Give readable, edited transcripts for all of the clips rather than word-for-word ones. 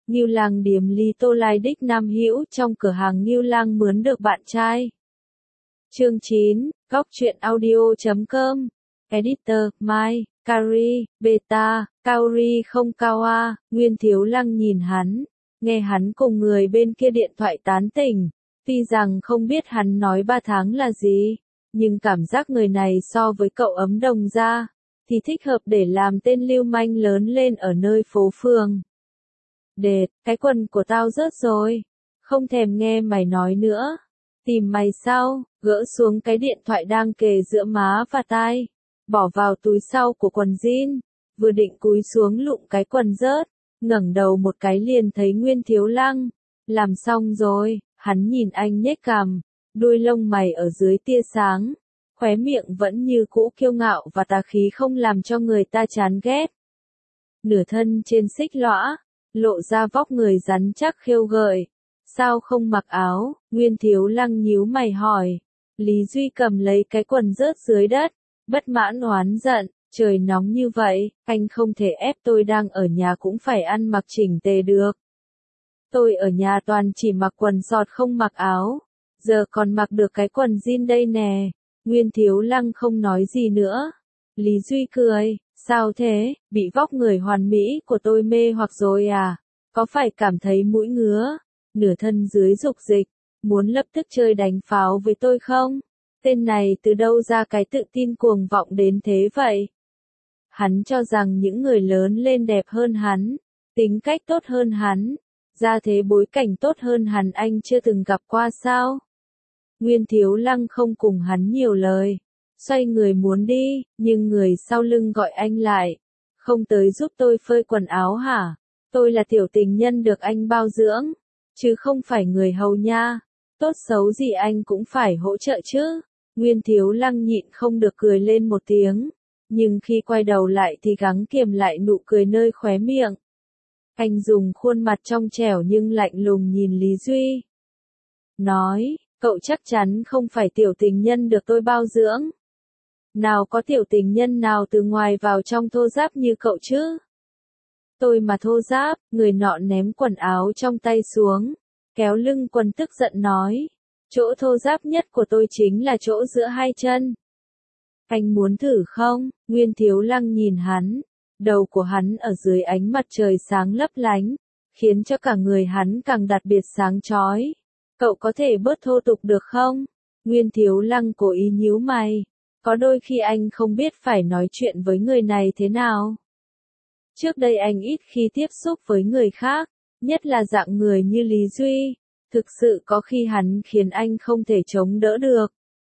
Ngưu Lang điếm Lý Tô Lai đích Nam Hữu trong cửa hàng Ngưu Lang mướn được bạn trai. Chương 9, Góc truyện audio.com. Editor, Mai, Kari, Beta, Kaori không Kawa, Nguyên Thiếu Lăng nhìn hắn, nghe hắn cùng người bên kia điện thoại tán tỉnh. Tuy rằng không biết hắn nói 3 tháng là gì, nhưng cảm giác người này so với cậu ấm đồng ra, thì thích hợp để làm tên lưu manh lớn lên ở nơi phố phường. Đệt, cái quần của tao rớt rồi, không thèm nghe mày nói nữa. Tìm mày sao, gỡ xuống cái điện thoại đang kề giữa má và tai, bỏ vào túi sau của quần jean, vừa định cúi xuống lụm cái quần rớt, ngẩng đầu một cái liền thấy Nguyên Thiếu Lăng. Làm xong rồi, hắn nhìn anh nhếch cằm, đuôi lông mày ở dưới tia sáng, khóe miệng vẫn như cũ kiêu ngạo và tà khí không làm cho người ta chán ghét. Nửa thân trên xích lõa, lộ ra vóc người rắn chắc khêu gợi. Sao không mặc áo? Nguyên Thiếu Lăng nhíu mày hỏi. Lý Duy cầm lấy cái quần rớt dưới đất, bất mãn oán giận, trời nóng như vậy, anh không thể ép tôi đang ở nhà cũng phải ăn mặc chỉnh tề được. Tôi ở nhà toàn chỉ mặc quần sọt không mặc áo, giờ còn mặc được cái quần jean đây nè. Nguyên Thiếu Lăng không nói gì nữa. Lý Duy cười, sao thế, bị vóc người hoàn mỹ của tôi mê hoặc rồi à? Có phải cảm thấy mũi ngứa, nửa thân dưới dục dịch, muốn lập tức chơi đánh pháo với tôi không? Tên này từ đâu ra cái tự tin cuồng vọng đến thế vậy? Hắn cho rằng những người lớn lên đẹp hơn hắn, tính cách tốt hơn hắn, gia thế bối cảnh tốt hơn hắn anh chưa từng gặp qua sao? Nguyên Thiếu Lăng không cùng hắn nhiều lời, xoay người muốn đi, nhưng người sau lưng gọi anh lại. Không tới giúp tôi phơi quần áo hả? Tôi là tiểu tình nhân được anh bao dưỡng, chứ không phải người hầu nha. Tốt xấu gì anh cũng phải hỗ trợ chứ. Nguyên Thiếu Lăng nhịn không được cười lên một tiếng, nhưng khi quay đầu lại thì gắng kiềm lại nụ cười nơi khóe miệng. Anh dùng khuôn mặt trong trẻo nhưng lạnh lùng nhìn Lý Duy. Nói, cậu chắc chắn không phải tiểu tình nhân được tôi bao dưỡng. Nào có tiểu tình nhân nào từ ngoài vào trong thô ráp như cậu chứ? Tôi mà thô ráp, người nọ ném quần áo trong tay xuống, kéo lưng quần tức giận nói. Chỗ thô ráp nhất của tôi chính là chỗ giữa hai chân. Anh muốn thử không? Nguyên Thiếu Lăng nhìn hắn, đầu của hắn ở dưới ánh mặt trời sáng lấp lánh, khiến cho cả người hắn càng đặc biệt sáng chói. Cậu có thể bớt thô tục được không? Nguyên Thiếu Lăng cố ý nhíu mày. Có đôi khi anh không biết phải nói chuyện với người này thế nào. Trước đây anh ít khi tiếp xúc với người khác, nhất là dạng người như Lý Duy. Thực sự có khi hắn khiến anh không thể chống đỡ được.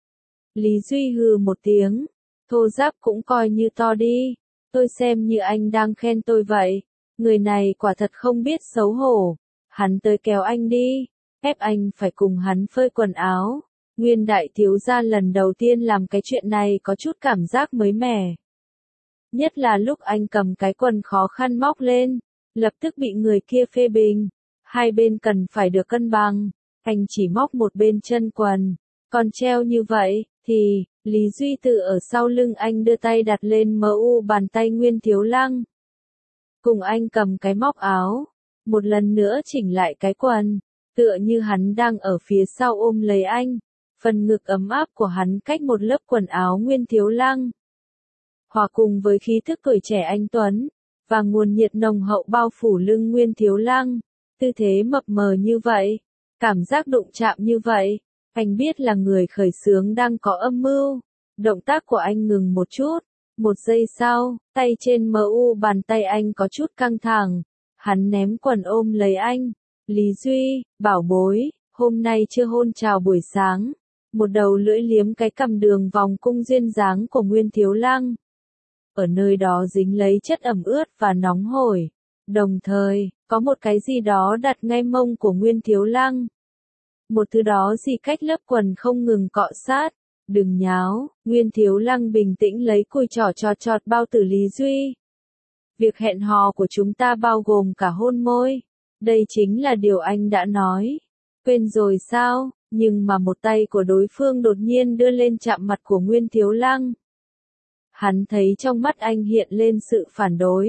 Lý Duy hừ một tiếng. Thô ráp cũng coi như to đi. Tôi xem như anh đang khen tôi vậy. Người này quả thật không biết xấu hổ. Hắn tới kéo anh đi, ép anh phải cùng hắn phơi quần áo. Nguyên đại thiếu gia lần đầu tiên làm cái chuyện này có chút cảm giác mới mẻ. Nhất là lúc anh cầm cái quần khó khăn móc lên, lập tức bị người kia phê bình. Hai bên cần phải được cân bằng. Anh chỉ móc một bên chân quần, còn treo như vậy, thì, Lý Duy từ ở sau lưng anh đưa tay đặt lên mu bàn tay Nguyên Thiếu Lăng. Cùng anh cầm cái móc áo, một lần nữa chỉnh lại cái quần, tựa như hắn đang ở phía sau ôm lấy anh. Phần ngực ấm áp của hắn cách một lớp quần áo Nguyên Thiếu Lăng. Hòa cùng với khí thức tuổi trẻ anh Tuấn, và nguồn nhiệt nồng hậu bao phủ lưng Nguyên Thiếu Lăng. Tư thế mập mờ như vậy, cảm giác đụng chạm như vậy, anh biết là người khởi xướng đang có âm mưu. Động tác của anh ngừng một chút, một giây sau, tay trên mu bàn tay anh có chút căng thẳng, hắn ném quần ôm lấy anh. Lý Duy, bảo bối, hôm nay chưa hôn chào buổi sáng. Một đầu lưỡi liếm cái cằm đường vòng cung duyên dáng của Nguyên Thiếu Lăng. Ở nơi đó dính lấy chất ẩm ướt và nóng hổi. Đồng thời, có một cái gì đó đặt ngay mông của Nguyên Thiếu Lăng. Một thứ đó gì cách lớp quần không ngừng cọ sát. Đừng nháo, Nguyên Thiếu Lăng bình tĩnh lấy cùi trỏ chọt bao tử Lý Duy. Việc hẹn hò của chúng ta bao gồm cả hôn môi. Đây chính là điều anh đã nói. Quên rồi sao? Nhưng mà một tay của đối phương đột nhiên đưa lên chạm mặt của Nguyên Thiếu Lăng. Hắn thấy trong mắt anh hiện lên sự phản đối.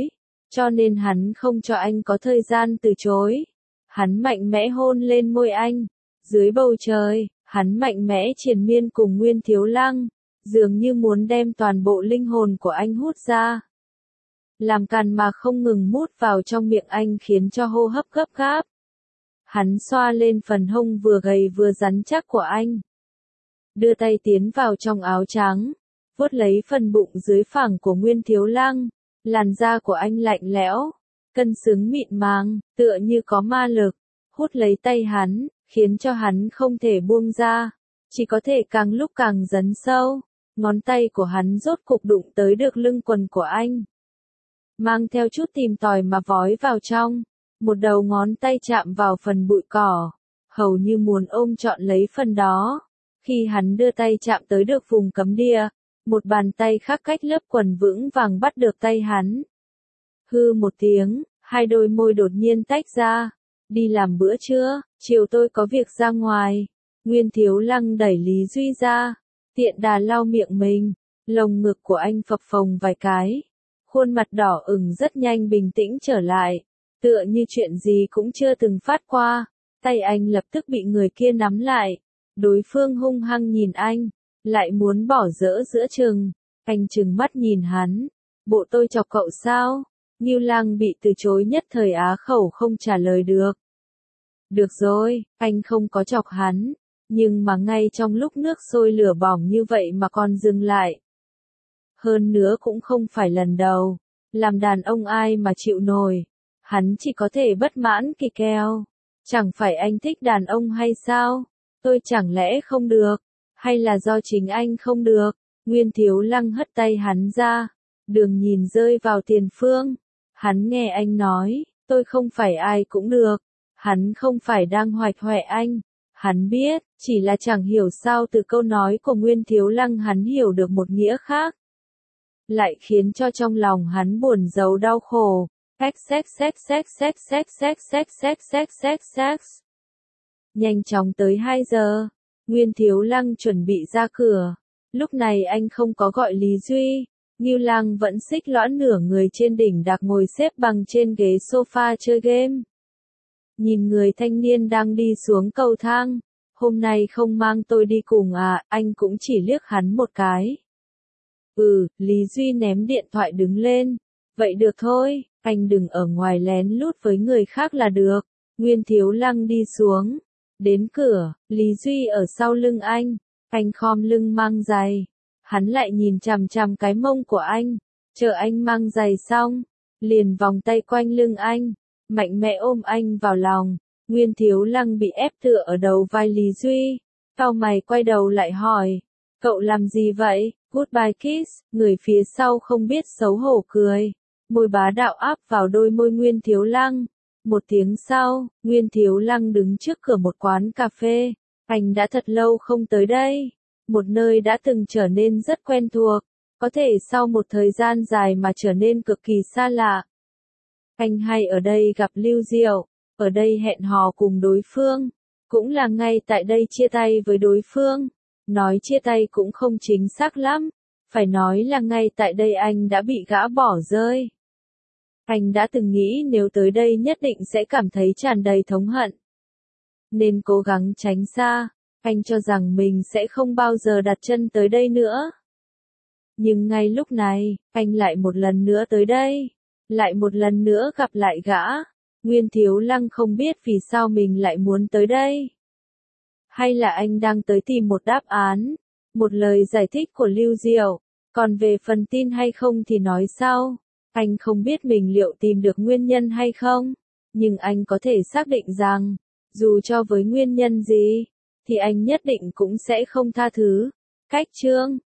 cho nên hắn không cho anh có thời gian từ chối. Hắn mạnh mẽ hôn lên môi anh. Dưới bầu trời, hắn mạnh mẽ triền miên cùng Nguyên Thiếu Lăng, dường như muốn đem toàn bộ linh hồn của anh hút ra. Làm càn mà không ngừng mút vào trong miệng anh khiến cho hô hấp gấp gáp. Hắn xoa lên phần hông vừa gầy vừa rắn chắc của anh. Đưa tay tiến vào trong áo trắng, vuốt lấy phần bụng dưới phẳng của Nguyên Thiếu Lăng. Làn da của anh lạnh lẽo, cân xứng mịn màng, tựa như có ma lực, hút lấy tay hắn, khiến cho hắn không thể buông ra, chỉ có thể càng lúc càng dấn sâu. Ngón tay của hắn rốt cục đụng tới được lưng quần của anh. Mang theo chút tìm tòi mà vói vào trong, một đầu ngón tay chạm vào phần bụi cỏ, hầu như muốn ôm trọn lấy phần đó. Khi hắn đưa tay chạm tới được vùng cấm địa, một bàn tay khác cách lớp quần vững vàng bắt được tay hắn. Hư một tiếng, hai đôi môi đột nhiên tách ra. Đi làm bữa trưa, chiều tôi có việc ra ngoài. Nguyên Thiếu Lăng đẩy Lý Duy ra, tiện đà lau miệng mình. Lồng ngực của anh phập phồng vài cái. Khuôn mặt đỏ ửng rất nhanh bình tĩnh trở lại, tựa như chuyện gì cũng chưa từng phát qua. Tay anh lập tức bị người kia nắm lại. Đối phương hung hăng nhìn anh, lại muốn bỏ dỡ giữa chừng. Anh trừng mắt nhìn hắn. Bộ tôi chọc cậu sao? Ngưu Lang bị từ chối nhất thời á khẩu không trả lời được. Được rồi, anh không có chọc hắn. Nhưng mà ngay trong lúc nước sôi lửa bỏng như vậy mà còn dừng lại. Hơn nữa cũng không phải lần đầu. Làm đàn ông ai mà chịu nổi. Hắn chỉ có thể bất mãn kỳ kèo. Chẳng phải anh thích đàn ông hay sao? Tôi chẳng lẽ không được? Hay là do chính anh không được? Nguyên Thiếu Lăng hất tay hắn ra. Đường nhìn rơi vào Tiền Phương. Hắn nghe anh nói, tôi không phải ai cũng được. Hắn không phải đang hoạch hoẹ anh. Hắn biết, chỉ là chẳng hiểu sao từ câu nói của Nguyên Thiếu Lăng hắn hiểu được một nghĩa khác. Lại khiến cho trong lòng hắn buồn rầu đau khổ. Sex. Nhanh chóng tới 2 giờ. Nguyên Thiếu Lăng chuẩn bị ra cửa. Lúc này anh không có gọi Lý Duy. Ngưu Lang vẫn xích lõa nửa người trên đỉnh đạc ngồi xếp bằng trên ghế sofa chơi game. Nhìn người thanh niên đang đi xuống cầu thang. Hôm nay không mang tôi đi cùng à, anh cũng chỉ liếc hắn một cái. Lý Duy ném điện thoại đứng lên. Vậy được thôi, anh đừng ở ngoài lén lút với người khác là được. Nguyên Thiếu Lăng đi xuống. Đến cửa, Lý Duy ở sau lưng anh. Anh khom lưng mang giày. Hắn lại nhìn chằm chằm cái mông của anh. Chờ anh mang giày xong, liền vòng tay quanh lưng anh, mạnh mẽ ôm anh vào lòng. Nguyên Thiếu Lăng bị ép tựa ở đầu vai Lý Duy. Cau mày quay đầu lại hỏi. Cậu làm gì vậy? Goodbye kiss. Người phía sau không biết xấu hổ cười. Môi bá đạo áp vào đôi môi Nguyên Thiếu Lăng. Một tiếng sau, Nguyên Thiếu Lăng đứng trước cửa một quán cà phê. Anh đã thật lâu không tới đây. Một nơi đã từng trở nên rất quen thuộc. Có thể sau một thời gian dài mà trở nên cực kỳ xa lạ. Anh hay ở đây gặp Lưu Diệu. Ở đây hẹn hò cùng đối phương. Cũng là ngay tại đây chia tay với đối phương. Nói chia tay cũng không chính xác lắm. Phải nói là ngay tại đây anh đã bị gã bỏ rơi. Anh đã từng nghĩ nếu tới đây nhất định sẽ cảm thấy tràn đầy thống hận. Nên cố gắng tránh xa. Anh cho rằng mình sẽ không bao giờ đặt chân tới đây nữa. Nhưng ngay lúc này, anh lại một lần nữa tới đây. Lại một lần nữa gặp lại gã. Nguyên Thiếu Lăng không biết vì sao mình lại muốn tới đây. Hay là anh đang tới tìm một đáp án. Một lời giải thích của Lưu Diệu. Còn về phần tin hay không thì nói sau. Anh không biết mình liệu tìm được nguyên nhân hay không. Nhưng anh có thể xác định rằng, dù cho với nguyên nhân gì, thì anh nhất định cũng sẽ không tha thứ. Cách chương